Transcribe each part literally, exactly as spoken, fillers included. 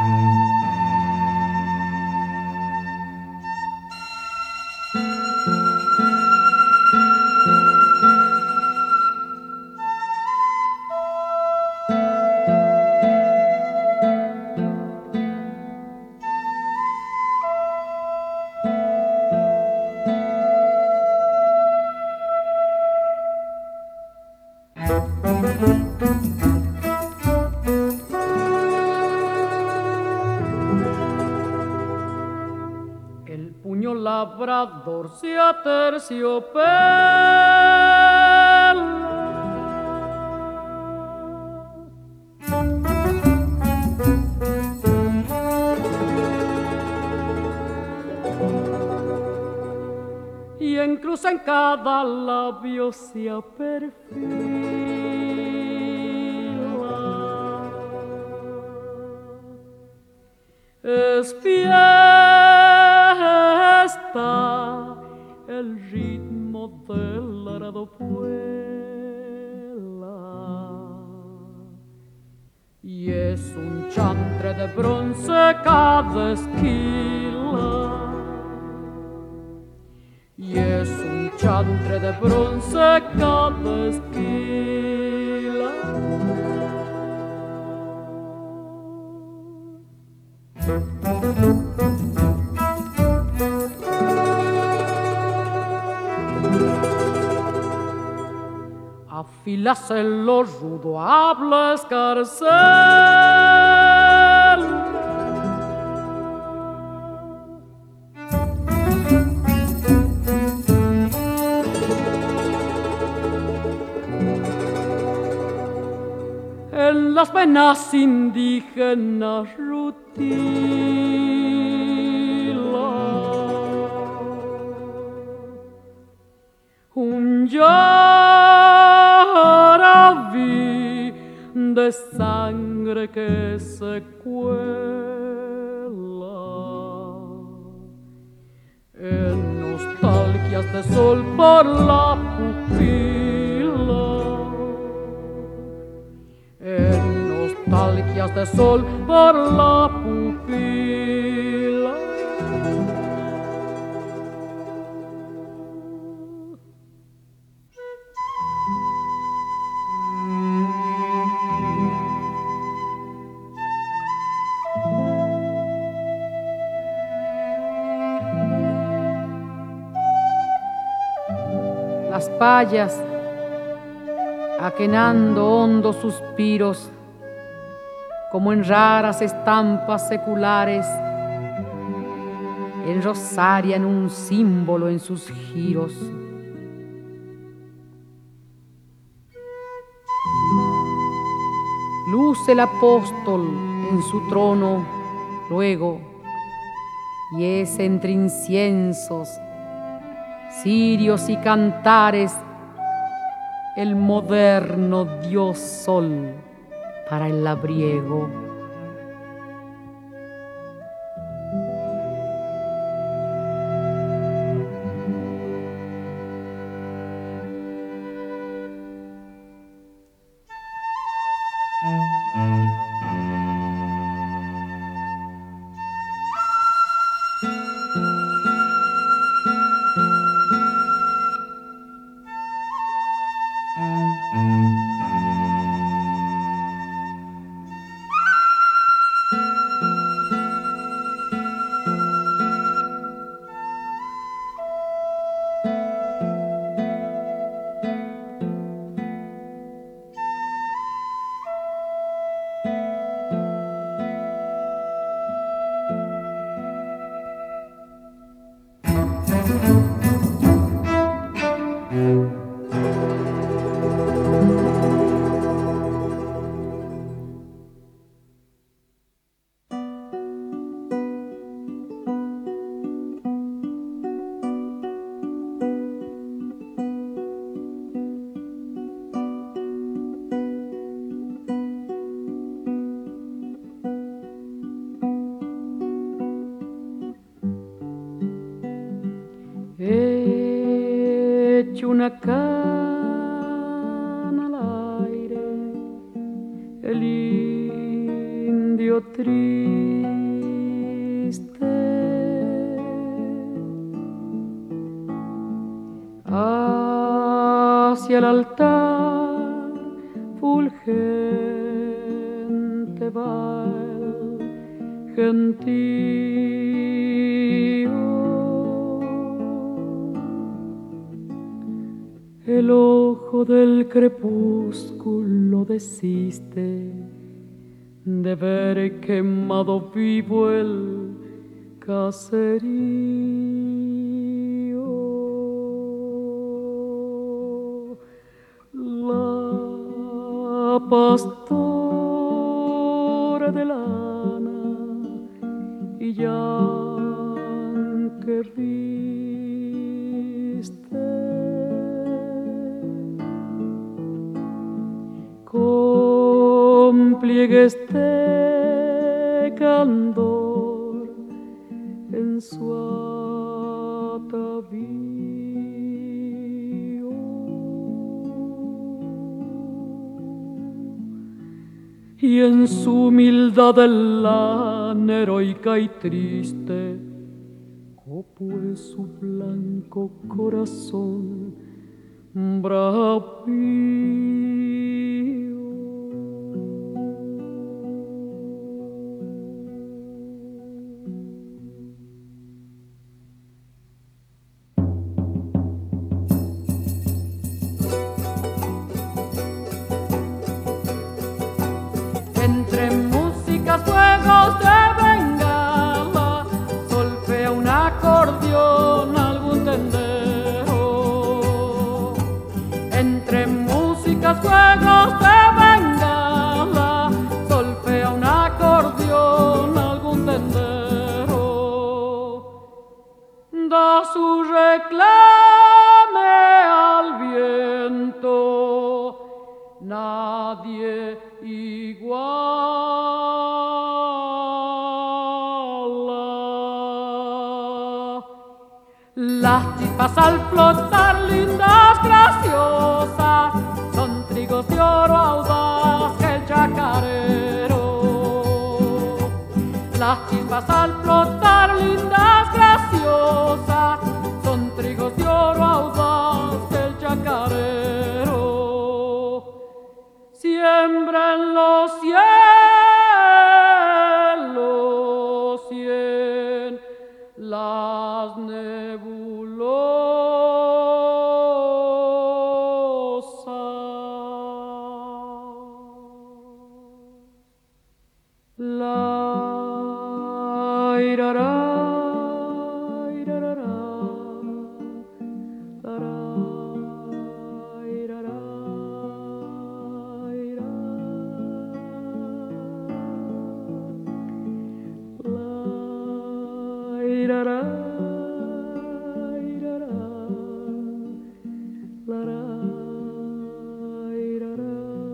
El puño labrador se aterciopela y en cruz en cada labio se aperfila. Es fiesta, el ritmo del arado vuela y es un chantre de bronce cada esquila. Y es un chantre de bronce cada esquila. Afílase lo rudo, habla escarcel. En las venas indígenas rutila un yaraví de sangre que se cuela en nostalgias de sol por la pupila. En nostalgias de sol por la pupila. Las payas, aquenando hondos suspiros, como en raras estampas seculares, enrosarian un símbolo en sus giros. Luce el apóstol en su trono luego, y es entre inciensos, cirios y cantares el moderno Dios Sol para el labriego. Echo una cana al aire, el indio triste. Hacia el altar fulgente va el gentío. El ojo del crepúsculo desiste de ver quemado vivo el caserío. La pastora de lana y yanque viste con pliegues de candor en su atavío. Y en su humildad el lana heroica y triste copue su blanco corazón bravío. Entre músicas, fuegos de bengala, solfea un acordeón algún tendero. Entre músicas, fuegos de bengala, solfea un acordeón algún tendero. Da su reclame al viento, nadie iguala. Las chispas al flotar, lindas, graciosas, son trigos de oro audaz que el chacarero. Las chispas al flotar, lindas, graciosas, son trigos de oro audaz que el chacarero. Siembra en los cielos y en las nebulosas. La irará, irará, lará, irará. Irará, irará, lará, irará.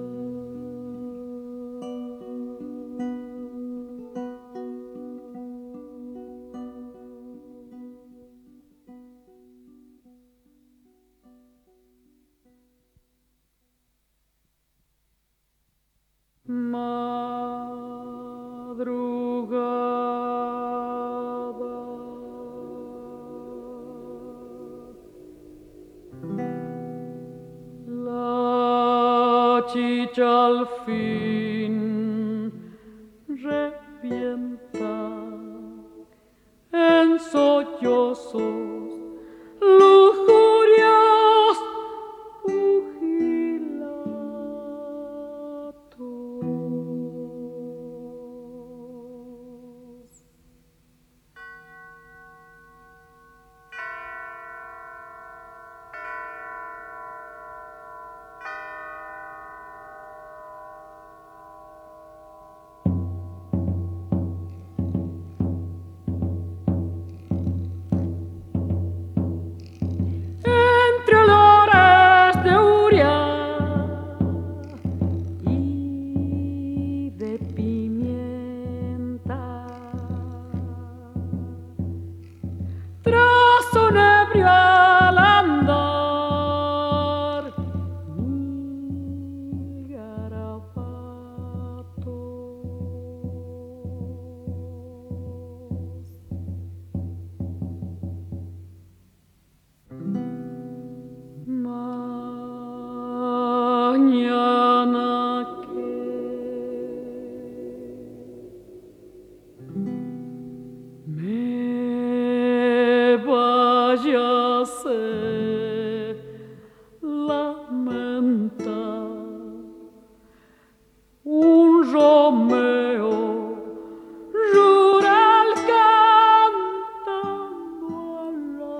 Madrugada, la chicha al fin revienta en sollozos lujurios pugilatos. se lamenta. Un Romeo rural cantando a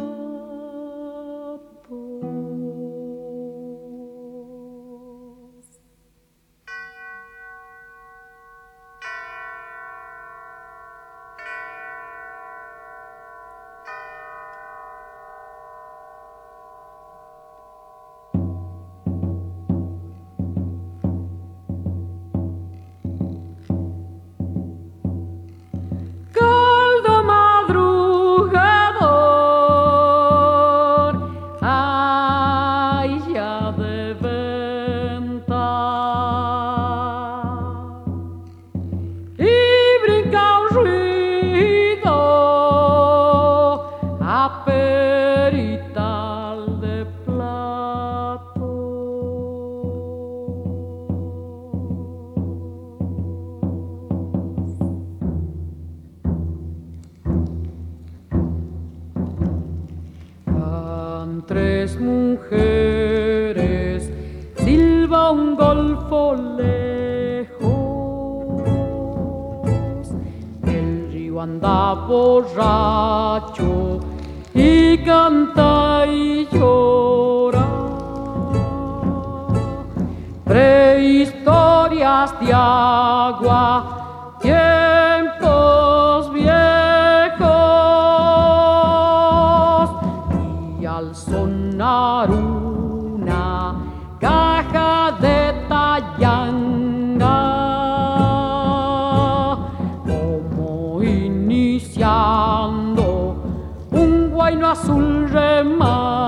ratos. Caldo madrugador, ay ya de venta, y brinca un ruido a perital de plato. Van tres mujeres, silba un golfo lejos. El río anda borracho y canta y llora. Prehistorias de agua, tiempos viejos, y al sonar una caja de tayanga, como iniciando un guayno azul remar.